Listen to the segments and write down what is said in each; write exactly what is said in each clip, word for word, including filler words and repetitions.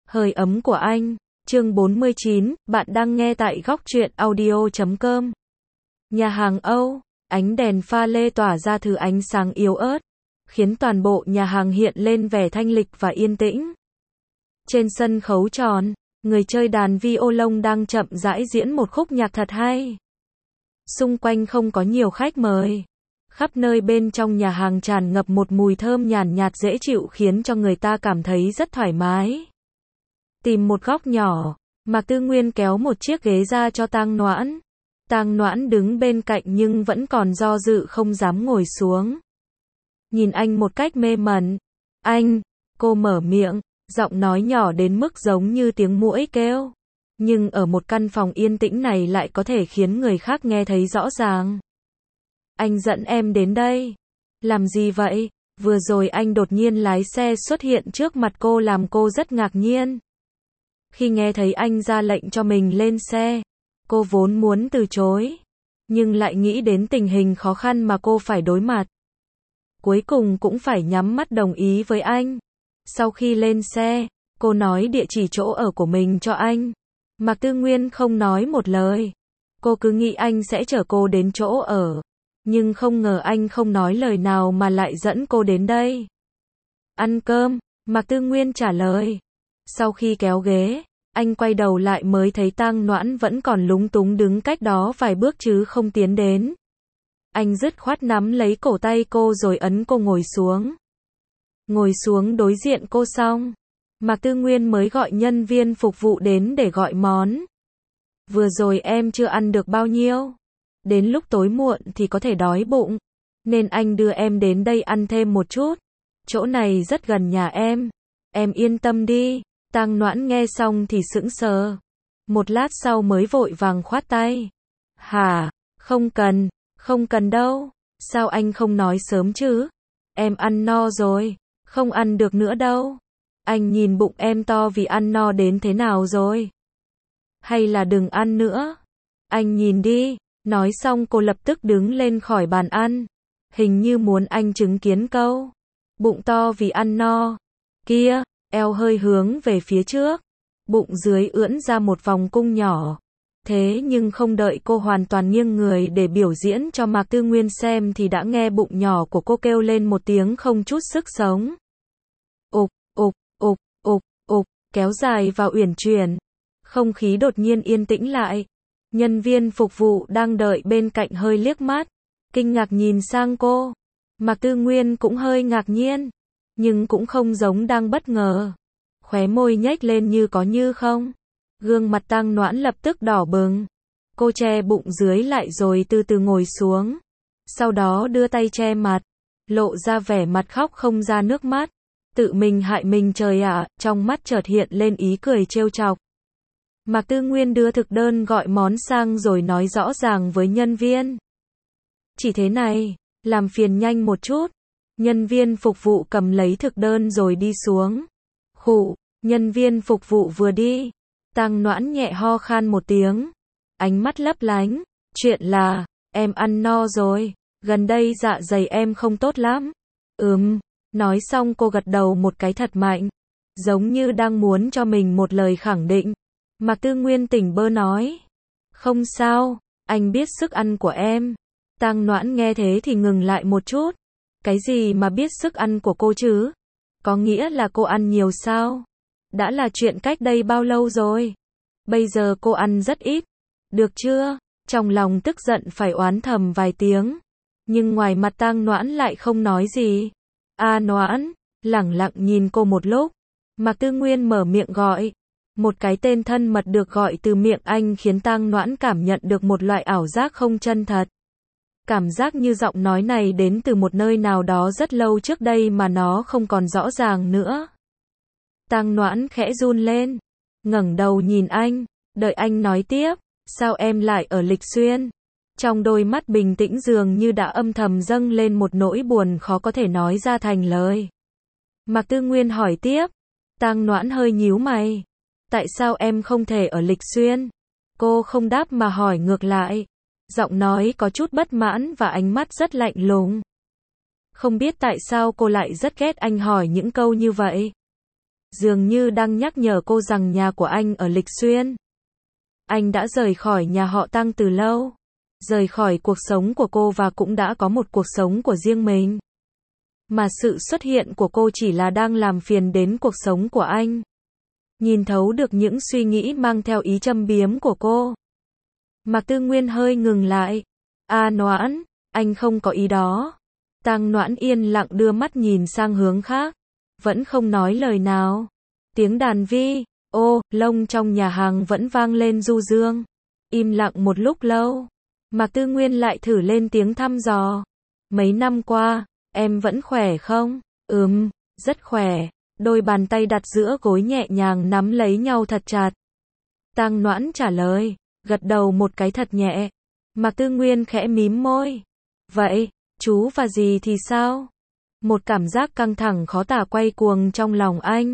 Hơi ấm của anh, chương bốn mươi chín, bạn đang nghe tại góc truyện audio chấm com. Nhà hàng Âu, ánh đèn pha lê tỏa ra thứ ánh sáng yếu ớt, khiến toàn bộ nhà hàng hiện lên vẻ thanh lịch và yên tĩnh. Trên sân khấu tròn, người chơi đàn violon đang chậm rãi diễn một khúc nhạc thật hay. Xung quanh không có nhiều khách mời. Khắp nơi bên trong nhà hàng tràn ngập một mùi thơm nhàn nhạt dễ chịu khiến cho người ta cảm thấy rất thoải mái. Tìm một góc nhỏ, Mạc Tư Nguyên kéo một chiếc ghế ra cho Tang Noãn. Tang Noãn đứng bên cạnh nhưng vẫn còn do dự không dám ngồi xuống. Nhìn anh một cách mê mẩn. Anh, cô mở miệng, giọng nói nhỏ đến mức giống như tiếng muỗi kêu. Nhưng ở một căn phòng yên tĩnh này lại có thể khiến người khác nghe thấy rõ ràng. Anh dẫn em đến đây. Làm gì vậy? Vừa rồi anh đột nhiên lái xe xuất hiện trước mặt cô làm cô rất ngạc nhiên. Khi nghe thấy anh ra lệnh cho mình lên xe, cô vốn muốn từ chối, nhưng lại nghĩ đến tình hình khó khăn mà cô phải đối mặt. Cuối cùng cũng phải nhắm mắt đồng ý với anh. Sau khi lên xe, cô nói địa chỉ chỗ ở của mình cho anh. Mạc Tư Nguyên không nói một lời. Cô cứ nghĩ anh sẽ chở cô đến chỗ ở. Nhưng không ngờ anh không nói lời nào mà lại dẫn cô đến đây. Ăn cơm, Mạc Tư Nguyên trả lời. Sau khi kéo ghế, anh quay đầu lại mới thấy Tang Noãn vẫn còn lúng túng đứng cách đó vài bước chứ không tiến đến. Anh dứt khoát nắm lấy cổ tay cô rồi ấn cô ngồi xuống. Ngồi xuống đối diện cô xong, Mạc Tư Nguyên mới gọi nhân viên phục vụ đến để gọi món. Vừa rồi em chưa ăn được bao nhiêu. Đến lúc tối muộn thì có thể đói bụng. Nên anh đưa em đến đây ăn thêm một chút. Chỗ này rất gần nhà em. Em yên tâm đi. Tang Noãn nghe xong thì sững sờ. Một lát sau mới vội vàng khoát tay. Hả? Không cần. Không cần đâu. Sao anh không nói sớm chứ? Em ăn no rồi. Không ăn được nữa đâu. Anh nhìn bụng em to vì ăn no đến thế nào rồi. Hay là đừng ăn nữa. Anh nhìn đi. Nói xong cô lập tức đứng lên khỏi bàn ăn. Hình như muốn anh chứng kiến câu bụng to vì ăn no. Kia, eo hơi hướng về phía trước. Bụng dưới ưỡn ra một vòng cung nhỏ. Thế nhưng không đợi cô hoàn toàn nghiêng người để biểu diễn cho Mạc Tư Nguyên xem thì đã nghe bụng nhỏ của cô kêu lên một tiếng không chút sức sống. Ục, ục, ục, ục, ục, kéo dài và uyển chuyển. Không khí đột nhiên yên tĩnh lại. Nhân viên phục vụ đang đợi bên cạnh hơi liếc mắt, kinh ngạc nhìn sang cô. Mạc Tư Nguyên cũng hơi ngạc nhiên, nhưng cũng không giống đang bất ngờ. Khóe môi nhếch lên như có như không. Gương mặt Tang Noãn lập tức đỏ bừng. Cô che bụng dưới lại rồi từ từ ngồi xuống. Sau đó đưa tay che mặt, lộ ra vẻ mặt khóc không ra nước mắt. Tự mình hại mình trời ạ, trong mắt chợt hiện lên ý cười trêu chọc. Mạc Tư Nguyên đưa thực đơn gọi món sang rồi nói rõ ràng với nhân viên. Chỉ thế này, làm phiền nhanh một chút. Nhân viên phục vụ cầm lấy thực đơn rồi đi xuống. Khụ, nhân viên phục vụ vừa đi. Tang Noãn nhẹ ho khan một tiếng. Ánh mắt lấp lánh. Chuyện là, em ăn no rồi. Gần đây dạ dày em không tốt lắm. Ừm, nói xong cô gật đầu một cái thật mạnh. Giống như đang muốn cho mình một lời khẳng định. Mạc Tư Nguyên tỉnh bơ nói. Không sao, anh biết sức ăn của em. Tang Noãn nghe thế thì ngừng lại một chút. Cái gì mà biết sức ăn của cô chứ? Có nghĩa là cô ăn nhiều sao? Đã là chuyện cách đây bao lâu rồi? Bây giờ cô ăn rất ít. Được chưa? Trong lòng tức giận phải oán thầm vài tiếng. Nhưng ngoài mặt Tang Noãn lại không nói gì. A Noãn, lẳng lặng nhìn cô một lúc. Mạc Tư Nguyên mở miệng gọi. Một cái tên thân mật được gọi từ miệng anh khiến Tang Noãn cảm nhận được một loại ảo giác không chân thật. Cảm giác như giọng nói này đến từ một nơi nào đó rất lâu trước đây mà nó không còn rõ ràng nữa. Tang Noãn khẽ run lên, ngẩng đầu nhìn anh, đợi anh nói tiếp, sao em lại ở Lịch Xuyên? Trong đôi mắt bình tĩnh dường như đã âm thầm dâng lên một nỗi buồn khó có thể nói ra thành lời. Mạc Tư Nguyên hỏi tiếp, Tang Noãn hơi nhíu mày. Tại sao em không thể ở Lịch Xuyên? Cô không đáp mà hỏi ngược lại. Giọng nói có chút bất mãn và ánh mắt rất lạnh lùng. Không biết tại sao cô lại rất ghét anh hỏi những câu như vậy. dường như đang nhắc nhở cô rằng nhà của anh ở Lịch Xuyên. Anh đã rời khỏi nhà họ Tăng từ lâu, rời khỏi cuộc sống của cô và cũng đã có một cuộc sống của riêng mình. Mà sự xuất hiện của cô chỉ là đang làm phiền đến cuộc sống của anh. Nhìn thấu được những suy nghĩ mang theo ý châm biếm của cô, Mạc Tư Nguyên hơi ngừng lại. A Noãn, anh không có ý đó. Tang Noãn yên lặng đưa mắt nhìn sang hướng khác, vẫn không nói lời nào. Tiếng đàn vi, ô, lông trong nhà hàng vẫn vang lên du dương. Im lặng một lúc lâu, Mạc Tư Nguyên lại thử lên tiếng thăm dò. Mấy năm qua, em vẫn khỏe không? Ừm, rất khỏe. Đôi bàn tay đặt giữa gối nhẹ nhàng nắm lấy nhau thật chặt. Tang Noãn trả lời, gật đầu một cái thật nhẹ. Mạc Tư Nguyên khẽ mím môi. Vậy, chú và dì thì sao? Một cảm giác căng thẳng khó tả quay cuồng trong lòng anh.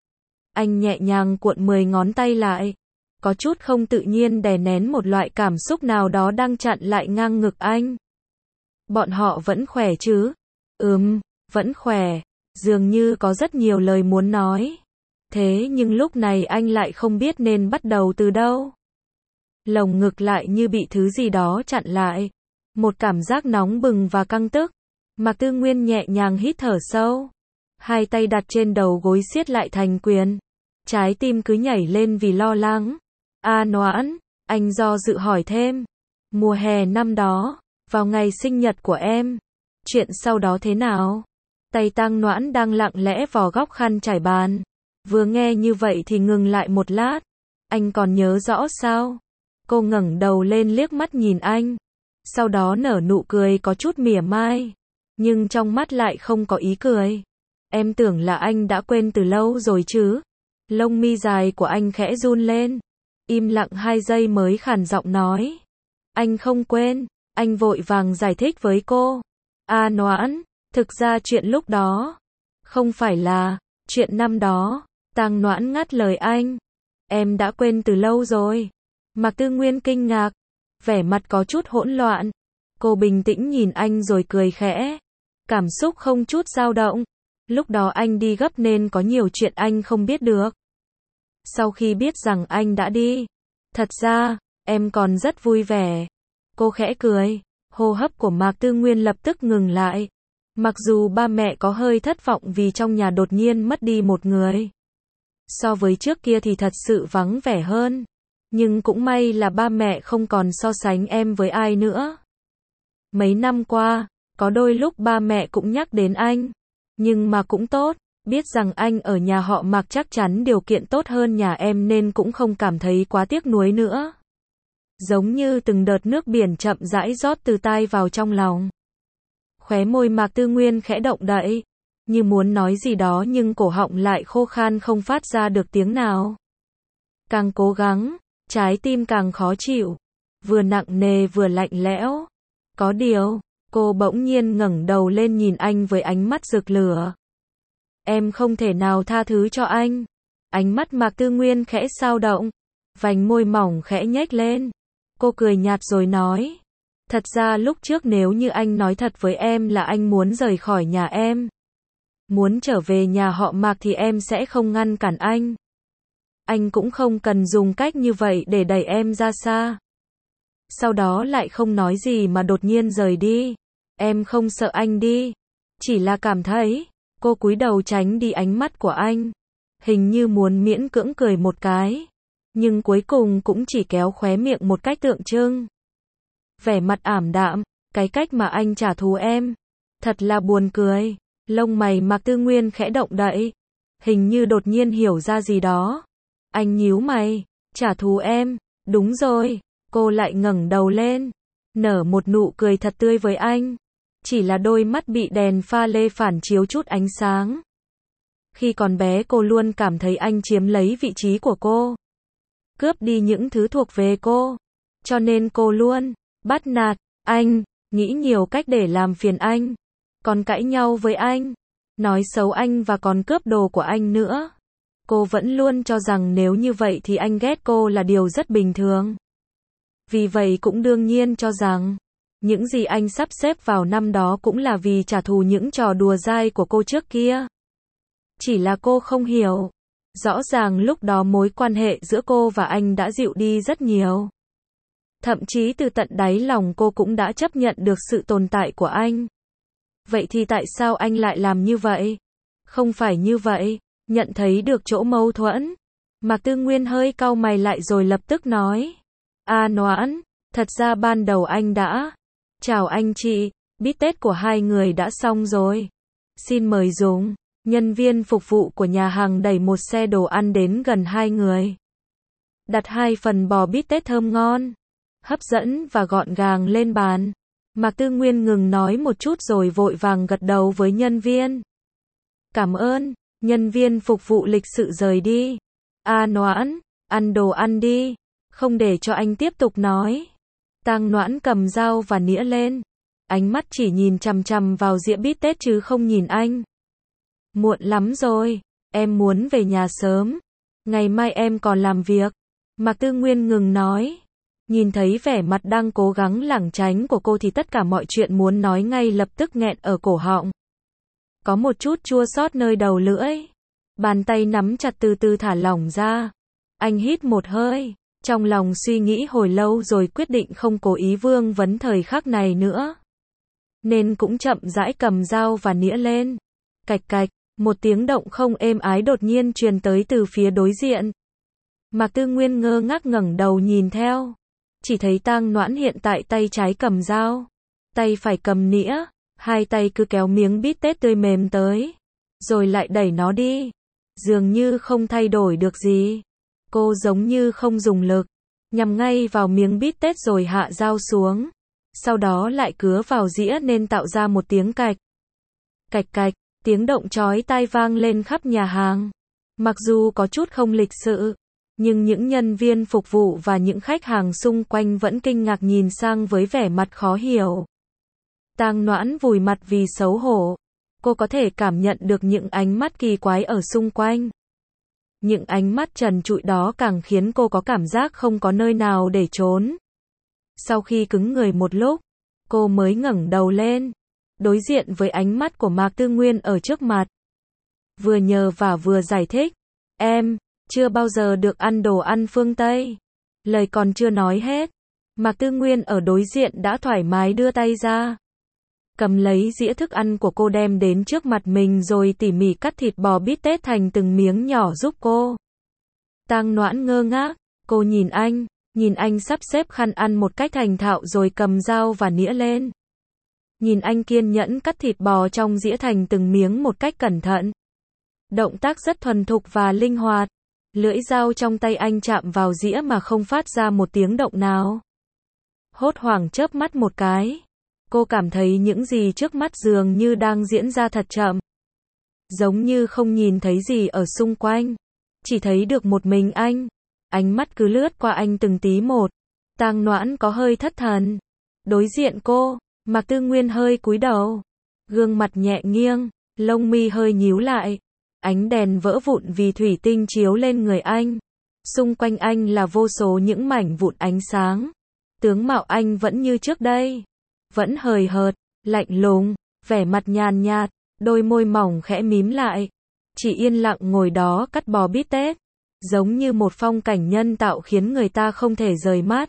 Anh nhẹ nhàng cuộn mười ngón tay lại, có chút không tự nhiên đè nén một loại cảm xúc nào đó đang chặn lại ngang ngực anh. Bọn họ vẫn khỏe chứ? Ừm, vẫn khỏe. Dường như có rất nhiều lời muốn nói. Thế nhưng lúc này anh lại không biết nên bắt đầu từ đâu. Lồng ngực lại như bị thứ gì đó chặn lại. Một cảm giác nóng bừng và căng tức. Mạc Tư Nguyên nhẹ nhàng hít thở sâu. Hai tay đặt trên đầu gối siết lại thành quyền. Trái tim cứ nhảy lên vì lo lắng. A Noãn, anh do dự hỏi thêm. Mùa hè năm đó, vào ngày sinh nhật của em, chuyện sau đó thế nào? Tay Tang Noãn đang lặng lẽ vò góc khăn trải bàn. Vừa nghe như vậy thì ngừng lại một lát. Anh còn nhớ rõ sao? Cô ngẩng đầu lên liếc mắt nhìn anh. Sau đó nở nụ cười có chút mỉa mai. Nhưng trong mắt lại không có ý cười. Em tưởng là anh đã quên từ lâu rồi chứ. Lông mi dài của anh khẽ run lên. Im lặng hai giây mới khàn giọng nói. Anh không quên. Anh vội vàng giải thích với cô. A Noãn, thực ra chuyện lúc đó không phải là chuyện năm đó. Tang Noãn ngắt lời anh. Em đã quên từ lâu rồi. Mạc Tư Nguyên kinh ngạc, vẻ mặt có chút hỗn loạn. Cô bình tĩnh nhìn anh rồi cười khẽ. Cảm xúc không chút dao động. Lúc đó anh đi gấp nên có nhiều chuyện anh không biết được. Sau khi biết rằng anh đã đi, thật ra, em còn rất vui vẻ. Cô khẽ cười, hô hấp của Mạc Tư Nguyên lập tức ngừng lại. Mặc dù ba mẹ có hơi thất vọng vì trong nhà đột nhiên mất đi một người. So với trước kia thì thật sự vắng vẻ hơn. Nhưng cũng may là ba mẹ không còn so sánh em với ai nữa. Mấy năm qua, có đôi lúc ba mẹ cũng nhắc đến anh. Nhưng mà cũng tốt, biết rằng anh ở nhà họ Mạc chắc chắn điều kiện tốt hơn nhà em nên cũng không cảm thấy quá tiếc nuối nữa. Giống như từng đợt nước biển chậm rãi rót từ tai vào trong lòng. Khóe môi Mạc Tư Nguyên khẽ động đậy, như muốn nói gì đó nhưng cổ họng lại khô khan không phát ra được tiếng nào. Càng cố gắng, trái tim càng khó chịu, vừa nặng nề vừa lạnh lẽo. Có điều, cô bỗng nhiên ngẩng đầu lên nhìn anh với ánh mắt rực lửa. Em không thể nào tha thứ cho anh. Ánh mắt Mạc Tư Nguyên khẽ dao động, vành môi mỏng khẽ nhếch lên. Cô cười nhạt rồi nói. Thật ra lúc trước nếu như anh nói thật với em là anh muốn rời khỏi nhà em, muốn trở về nhà họ Mạc thì em sẽ không ngăn cản anh. Anh cũng không cần dùng cách như vậy để đẩy em ra xa. Sau đó lại không nói gì mà đột nhiên rời đi. Em không sợ anh đi, chỉ là cảm thấy. Cô cúi đầu tránh đi ánh mắt của anh, hình như muốn miễn cưỡng cười một cái, nhưng cuối cùng cũng chỉ kéo khóe miệng một cách tượng trưng. Vẻ mặt ảm đạm, cái cách mà anh trả thù em, thật là buồn cười. Lông mày Mạc Tư Nguyên khẽ động đậy, hình như đột nhiên hiểu ra gì đó. Anh nhíu mày, trả thù em, đúng rồi. Cô lại ngẩng đầu lên, nở một nụ cười thật tươi với anh. Chỉ là đôi mắt bị đèn pha lê phản chiếu chút ánh sáng. Khi còn bé cô luôn cảm thấy anh chiếm lấy vị trí của cô, cướp đi những thứ thuộc về cô. Cho nên cô luôn bắt nạt anh, nghĩ nhiều cách để làm phiền anh, còn cãi nhau với anh, nói xấu anh và còn cướp đồ của anh nữa. Cô vẫn luôn cho rằng nếu như vậy thì anh ghét cô là điều rất bình thường. Vì vậy cũng đương nhiên cho rằng những gì anh sắp xếp vào năm đó cũng là vì trả thù những trò đùa dai của cô trước kia. Chỉ là cô không hiểu, Rõ ràng lúc đó mối quan hệ giữa cô và anh đã dịu đi rất nhiều. Thậm chí từ tận đáy lòng cô cũng đã chấp nhận được sự tồn tại của anh. Vậy thì tại sao anh lại làm như vậy? Không phải như vậy. Nhận thấy được chỗ mâu thuẫn. Mạc Tư Nguyên hơi cau mày lại rồi lập tức nói. À Noãn, thật ra ban đầu anh đã. Chào anh chị, bít tết của hai người đã xong rồi. Xin mời dùng. Nhân viên phục vụ của nhà hàng đẩy một xe đồ ăn đến gần hai người. Đặt hai phần bò bít tết thơm ngon, hấp dẫn và gọn gàng lên bàn. Mạc Tư Nguyên ngừng nói một chút rồi vội vàng gật đầu với nhân viên. Cảm ơn. Nhân viên phục vụ lịch sự rời đi. À Noãn, ăn đồ ăn đi. Không để cho anh tiếp tục nói. Tang Noãn cầm dao và nĩa lên. Ánh mắt chỉ nhìn chằm chằm vào dĩa bít tết chứ không nhìn anh. Muộn lắm rồi. Em muốn về nhà sớm. Ngày mai em còn làm việc. Mạc Tư Nguyên ngừng nói. Nhìn thấy vẻ mặt đang cố gắng lảng tránh của cô thì tất cả mọi chuyện muốn nói ngay lập tức nghẹn ở cổ họng. Có một chút chua xót nơi đầu lưỡi. Bàn tay nắm chặt từ từ thả lỏng ra. Anh hít một hơi. Trong lòng suy nghĩ hồi lâu rồi quyết định không cố ý vương vấn thời khắc này nữa. Nên cũng chậm rãi cầm dao và nĩa lên. Cạch cạch, một tiếng động không êm ái đột nhiên truyền tới từ phía đối diện. Mạc Tư Nguyên ngơ ngác ngẩng đầu nhìn theo. Chỉ thấy Tang Noãn hiện tại tay trái cầm dao, tay phải cầm nĩa, hai tay cứ kéo miếng bít tết tươi mềm tới, rồi lại đẩy nó đi. Dường như không thay đổi được gì. Cô giống như không dùng lực, nhằm ngay vào miếng bít tết rồi hạ dao xuống. Sau đó lại cứa vào dĩa nên tạo ra một tiếng cạch. Cạch cạch, tiếng động chói tai vang lên khắp nhà hàng. Mặc dù có chút không lịch sự, nhưng những nhân viên phục vụ và những khách hàng xung quanh vẫn kinh ngạc nhìn sang với vẻ mặt khó hiểu. Tang Noãn vùi mặt vì xấu hổ. Cô có thể cảm nhận được những ánh mắt kỳ quái ở xung quanh. Những ánh mắt trần trụi đó càng khiến cô có cảm giác không có nơi nào để trốn. Sau khi cứng người một lúc, cô mới ngẩng đầu lên, đối diện với ánh mắt của Mạc Tư Nguyên ở trước mặt. Vừa nhờ và vừa giải thích. Em chưa bao giờ được ăn đồ ăn phương Tây. Lời còn chưa nói hết, Mạc Tư Nguyên ở đối diện đã thoải mái đưa tay ra, cầm lấy dĩa thức ăn của cô đem đến trước mặt mình rồi tỉ mỉ cắt thịt bò bít tết thành từng miếng nhỏ giúp cô. Tang Noãn ngơ ngác, cô nhìn anh, nhìn anh sắp xếp khăn ăn một cách thành thạo rồi cầm dao và nĩa lên. Nhìn anh kiên nhẫn cắt thịt bò trong dĩa thành từng miếng một cách cẩn thận. Động tác rất thuần thục và linh hoạt. Lưỡi dao trong tay anh chạm vào dĩa mà không phát ra một tiếng động nào. Hốt hoảng chớp mắt một cái. Cô cảm thấy những gì trước mắt dường như đang diễn ra thật chậm. Giống như không nhìn thấy gì ở xung quanh. Chỉ thấy được một mình anh. Ánh mắt cứ lướt qua anh từng tí một. Tang Noãn có hơi thất thần. Đối diện cô, Mạc Tư Nguyên hơi cúi đầu. Gương mặt nhẹ nghiêng, lông mi hơi nhíu lại. Ánh đèn vỡ vụn vì thủy tinh chiếu lên người anh. Xung quanh anh là vô số những mảnh vụn ánh sáng. Tướng mạo anh vẫn như trước đây. Vẫn hời hợt, lạnh lùng, vẻ mặt nhàn nhạt, đôi môi mỏng khẽ mím lại. Chỉ yên lặng ngồi đó cắt bò bít tết. Giống như một phong cảnh nhân tạo khiến người ta không thể rời mắt.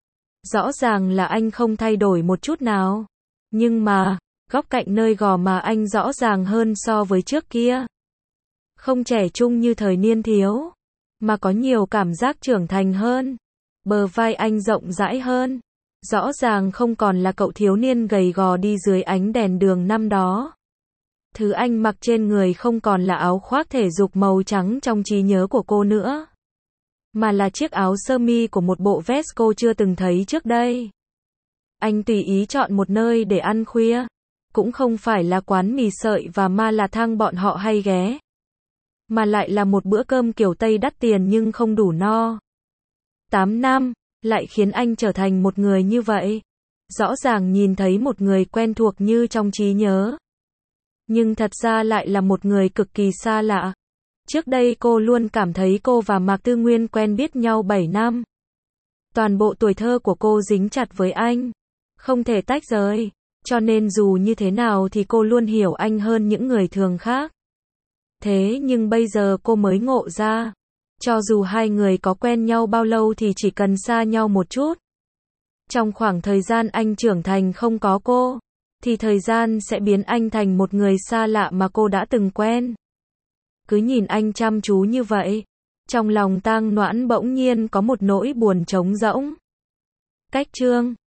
Rõ ràng là anh không thay đổi một chút nào. Nhưng mà, góc cạnh nơi gò má anh rõ ràng hơn so với trước kia. Không trẻ trung như thời niên thiếu, mà có nhiều cảm giác trưởng thành hơn. Bờ vai anh rộng rãi hơn. Rõ ràng không còn là cậu thiếu niên gầy gò đi dưới ánh đèn đường năm đó. Thứ anh mặc trên người không còn là áo khoác thể dục màu trắng trong trí nhớ của cô nữa. Mà là chiếc áo sơ mi của một bộ vest cô chưa từng thấy trước đây. Anh tùy ý chọn một nơi để ăn khuya. Cũng không phải là quán mì sợi và ma là thang bọn họ hay ghé. Mà lại là một bữa cơm kiểu Tây đắt tiền nhưng không đủ no. tám năm, lại khiến anh trở thành một người như vậy. Rõ ràng nhìn thấy một người quen thuộc như trong trí nhớ. Nhưng thật ra lại là một người cực kỳ xa lạ. Trước đây cô luôn cảm thấy cô và Mạc Tư Nguyên quen biết nhau bảy năm. Toàn bộ tuổi thơ của cô dính chặt với anh. Không thể tách rời. Cho nên dù như thế nào thì cô luôn hiểu anh hơn những người thường khác. Thế nhưng bây giờ cô mới ngộ ra, cho dù hai người có quen nhau bao lâu thì chỉ cần xa nhau một chút. Trong khoảng thời gian anh trưởng thành không có cô, thì thời gian sẽ biến anh thành một người xa lạ mà cô đã từng quen. Cứ nhìn anh chăm chú như vậy, trong lòng Tang Noãn bỗng nhiên có một nỗi buồn trống rỗng. Cách chương